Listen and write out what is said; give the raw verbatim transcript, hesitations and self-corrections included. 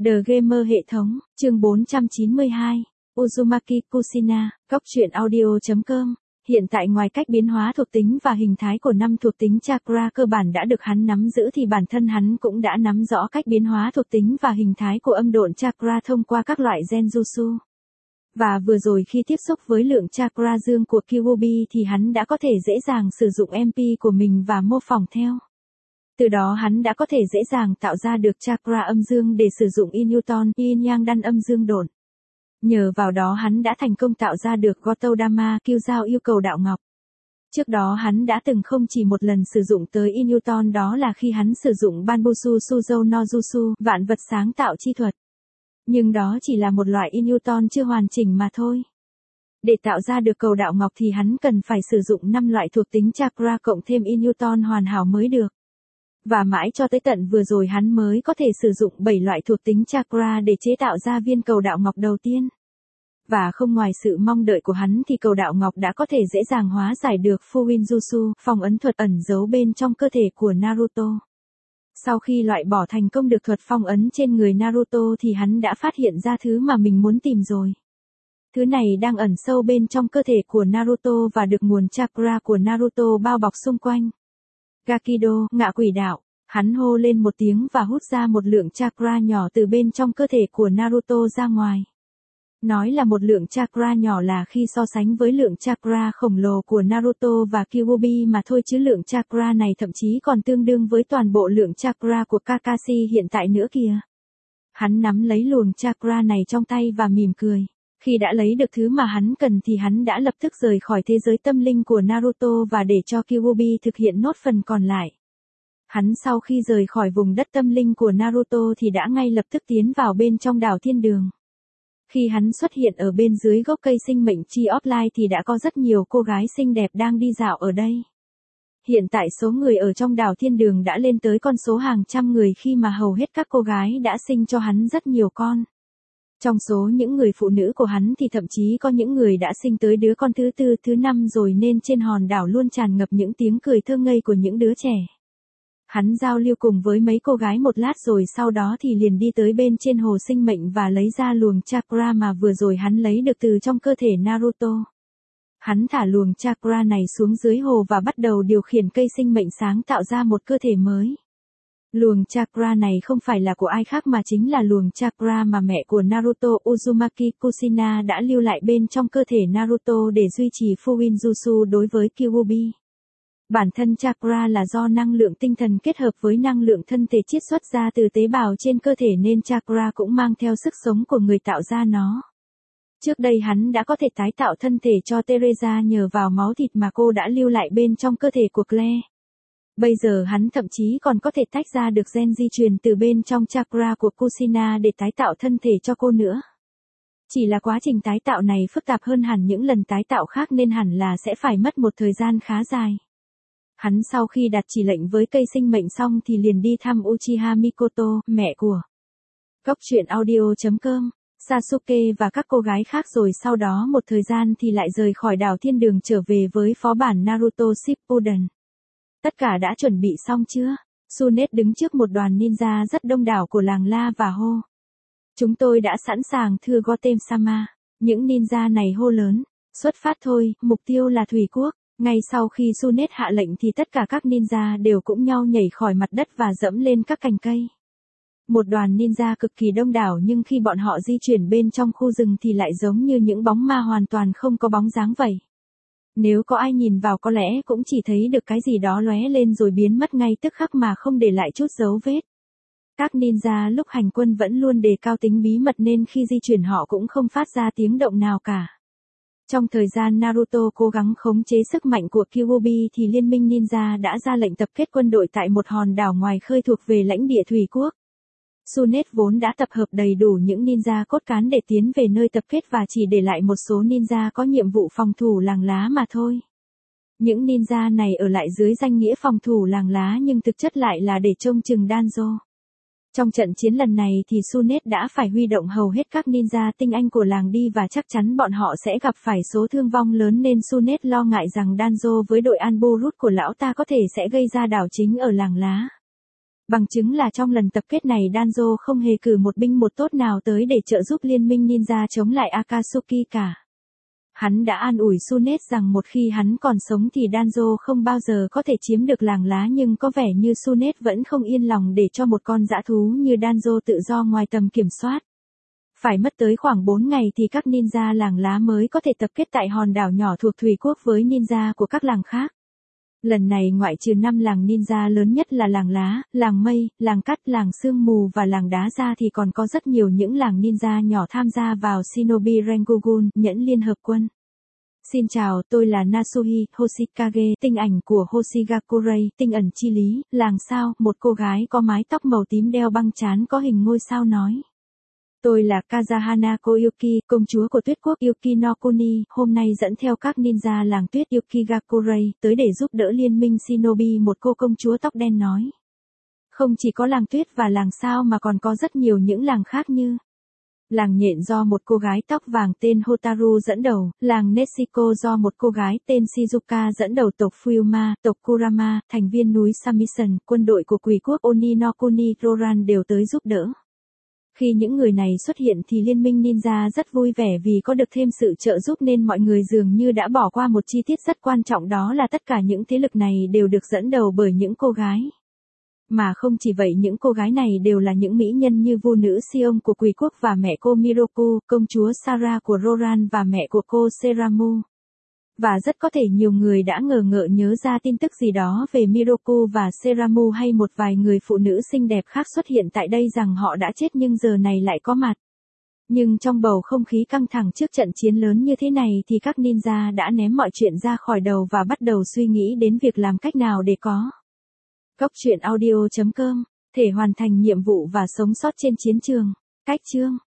The Gamer hệ thống, chương bốn trăm chín mươi hai, Uzumaki Kushina, góc truyện audio chấm com. Hiện tại ngoài cách biến hóa thuộc tính và hình thái của năm thuộc tính chakra cơ bản đã được hắn nắm giữ thì bản thân hắn cũng đã nắm rõ cách biến hóa thuộc tính và hình thái của âm độn chakra thông qua các loại Genjutsu. Và vừa rồi khi tiếp xúc với lượng chakra dương của Kyuubi thì hắn đã có thể dễ dàng sử dụng em pê của mình và mô phỏng theo. Từ đó hắn đã có thể dễ dàng tạo ra được chakra âm dương để sử dụng Inuton, Yin Yang Đan âm dương độn. Nhờ vào đó hắn đã thành công tạo ra được Gotodama Kyuzao yêu cầu đạo ngọc. Trước đó hắn đã từng không chỉ một lần sử dụng tới Inuton, đó là khi hắn sử dụng Banbushu Suzou no Jutsu, vạn vật sáng tạo chi thuật. Nhưng đó chỉ là một loại Inuton chưa hoàn chỉnh mà thôi. Để tạo ra được cầu đạo ngọc thì hắn cần phải sử dụng năm loại thuộc tính chakra cộng thêm Inuton hoàn hảo mới được. Và mãi cho tới tận vừa rồi hắn mới có thể sử dụng bảy loại thuộc tính chakra để chế tạo ra viên cầu đạo ngọc đầu tiên. Và không ngoài sự mong đợi của hắn thì cầu đạo ngọc đã có thể dễ dàng hóa giải được Fuinjutsu, phong ấn thuật ẩn giấu bên trong cơ thể của Naruto. Sau khi loại bỏ thành công được thuật phong ấn trên người Naruto thì hắn đã phát hiện ra thứ mà mình muốn tìm rồi. Thứ này đang ẩn sâu bên trong cơ thể của Naruto và được nguồn chakra của Naruto bao bọc xung quanh. Gakido, ngạ quỷ đạo, hắn hô lên một tiếng và hút ra một lượng chakra nhỏ từ bên trong cơ thể của Naruto ra ngoài. Nói là một lượng chakra nhỏ là khi so sánh với lượng chakra khổng lồ của Naruto và Kyuubi mà thôi, chứ lượng chakra này thậm chí còn tương đương với toàn bộ lượng chakra của Kakashi hiện tại nữa kìa. Hắn nắm lấy luồng chakra này trong tay và mỉm cười. Khi đã lấy được thứ mà hắn cần thì hắn đã lập tức rời khỏi thế giới tâm linh của Naruto và để cho Kyuubi thực hiện nốt phần còn lại. Hắn sau khi rời khỏi vùng đất tâm linh của Naruto thì đã ngay lập tức tiến vào bên trong đảo thiên đường. Khi hắn xuất hiện ở bên dưới gốc cây sinh mệnh Tree of Life thì đã có rất nhiều cô gái xinh đẹp đang đi dạo ở đây. Hiện tại số người ở trong đảo thiên đường đã lên tới con số hàng trăm người khi mà hầu hết các cô gái đã sinh cho hắn rất nhiều con. Trong số những người phụ nữ của hắn thì thậm chí có những người đã sinh tới đứa con thứ tư, thứ năm rồi, nên trên hòn đảo luôn tràn ngập những tiếng cười thơ ngây của những đứa trẻ. Hắn giao lưu cùng với mấy cô gái một lát rồi sau đó thì liền đi tới bên trên hồ sinh mệnh và lấy ra luồng chakra mà vừa rồi hắn lấy được từ trong cơ thể Naruto. Hắn thả luồng chakra này xuống dưới hồ và bắt đầu điều khiển cây sinh mệnh sáng tạo ra một cơ thể mới. Luồng chakra này không phải là của ai khác mà chính là luồng chakra mà mẹ của Naruto Uzumaki Kushina đã lưu lại bên trong cơ thể Naruto để duy trì Fuinjutsu đối với Kyuubi. Bản thân chakra là do năng lượng tinh thần kết hợp với năng lượng thân thể chiết xuất ra từ tế bào trên cơ thể nên chakra cũng mang theo sức sống của người tạo ra nó. Trước đây hắn đã có thể tái tạo thân thể cho Teresa nhờ vào máu thịt mà cô đã lưu lại bên trong cơ thể của Claire. Bây giờ hắn thậm chí còn có thể tách ra được gen di truyền từ bên trong chakra của Kushina để tái tạo thân thể cho cô nữa. Chỉ là quá trình tái tạo này phức tạp hơn hẳn những lần tái tạo khác nên hẳn là sẽ phải mất một thời gian khá dài. Hắn sau khi đặt chỉ lệnh với cây sinh mệnh xong thì liền đi thăm Uchiha Mikoto, mẹ của góc truyện audio chấm com, Sasuke và các cô gái khác, rồi sau đó một thời gian thì lại rời khỏi đảo thiên đường trở về với phó bản Naruto Shippuden. Tất cả đã chuẩn bị xong chưa? Tsunade đứng trước một đoàn ninja rất đông đảo của làng La và hô. Chúng tôi đã sẵn sàng thưa Goten-sama. Những ninja này hô lớn. Xuất phát thôi, mục tiêu là Thủy Quốc. Ngay sau khi Tsunade hạ lệnh thì tất cả các ninja đều cũng nhau nhảy khỏi mặt đất và dẫm lên các cành cây. Một đoàn ninja cực kỳ đông đảo nhưng khi bọn họ di chuyển bên trong khu rừng thì lại giống như những bóng ma hoàn toàn không có bóng dáng vậy. Nếu có ai nhìn vào có lẽ cũng chỉ thấy được cái gì đó lóe lên rồi biến mất ngay tức khắc mà không để lại chút dấu vết. Các ninja lúc hành quân vẫn luôn đề cao tính bí mật nên khi di chuyển họ cũng không phát ra tiếng động nào cả. Trong thời gian Naruto cố gắng khống chế sức mạnh của Kyuubi thì liên minh ninja đã ra lệnh tập kết quân đội tại một hòn đảo ngoài khơi thuộc về lãnh địa Thủy Quốc. Tsunade vốn đã tập hợp đầy đủ những ninja cốt cán để tiến về nơi tập kết và chỉ để lại một số ninja có nhiệm vụ phòng thủ làng lá mà thôi. Những ninja này ở lại dưới danh nghĩa phòng thủ làng lá nhưng thực chất lại là để trông chừng Danzo. Trong trận chiến lần này thì Tsunade đã phải huy động hầu hết các ninja tinh anh của làng đi và chắc chắn bọn họ sẽ gặp phải số thương vong lớn nên Tsunade lo ngại rằng Danzo với đội Anborut của lão ta có thể sẽ gây ra đảo chính ở làng lá. Bằng chứng là trong lần tập kết này Danzo không hề cử một binh một tốt nào tới để trợ giúp liên minh ninja chống lại Akatsuki cả. Hắn đã an ủi Tsunade rằng một khi hắn còn sống thì Danzo không bao giờ có thể chiếm được làng lá, nhưng có vẻ như Tsunade vẫn không yên lòng để cho một con dã thú như Danzo tự do ngoài tầm kiểm soát. Phải mất tới khoảng bốn ngày thì các ninja làng lá mới có thể tập kết tại hòn đảo nhỏ thuộc Thủy Quốc với ninja của các làng khác. Lần này ngoại trừ năm làng ninja lớn nhất là làng lá, làng mây, làng cắt, làng sương mù và làng đá ra thì còn có rất nhiều những làng ninja nhỏ tham gia vào Shinobi Rengogun, nhẫn liên hợp quân. Xin chào, tôi là Nasuhi Hoshikage, tinh ảnh của Hoshigakurai, tinh ẩn chi lý, làng sao, một cô gái có mái tóc màu tím đeo băng trán có hình ngôi sao nói. Tôi là Kazahana Koyuki, công chúa của tuyết quốc Yuki no Kuni, hôm nay dẫn theo các ninja làng tuyết Yukigakurai, tới để giúp đỡ liên minh Shinobi, một cô công chúa tóc đen nói. Không chỉ có làng tuyết và làng sao mà còn có rất nhiều những làng khác như làng nhện do một cô gái tóc vàng tên Hotaru dẫn đầu, làng Neshiko do một cô gái tên Shizuka dẫn đầu, tộc Fuyuma, tộc Kurama, thành viên núi Samisen, quân đội của quỷ quốc Oni no Kuni Roran đều tới giúp đỡ. Khi những người này xuất hiện thì liên minh ninja rất vui vẻ vì có được thêm sự trợ giúp, nên mọi người dường như đã bỏ qua một chi tiết rất quan trọng, đó là tất cả những thế lực này đều được dẫn đầu bởi những cô gái. Mà không chỉ vậy, những cô gái này đều là những mỹ nhân như vua nữ Sion của quỷ quốc và mẹ cô Miroku, công chúa Sarah của Roran và mẹ của cô Seramu. Và rất có thể nhiều người đã ngờ ngợ nhớ ra tin tức gì đó về Miroku và Seramu hay một vài người phụ nữ xinh đẹp khác xuất hiện tại đây rằng họ đã chết nhưng giờ này lại có mặt. Nhưng trong bầu không khí căng thẳng trước trận chiến lớn như thế này thì các ninja đã ném mọi chuyện ra khỏi đầu và bắt đầu suy nghĩ đến việc làm cách nào để có Cốc truyện audio chấm com thể hoàn thành nhiệm vụ và sống sót trên chiến trường. Cách chương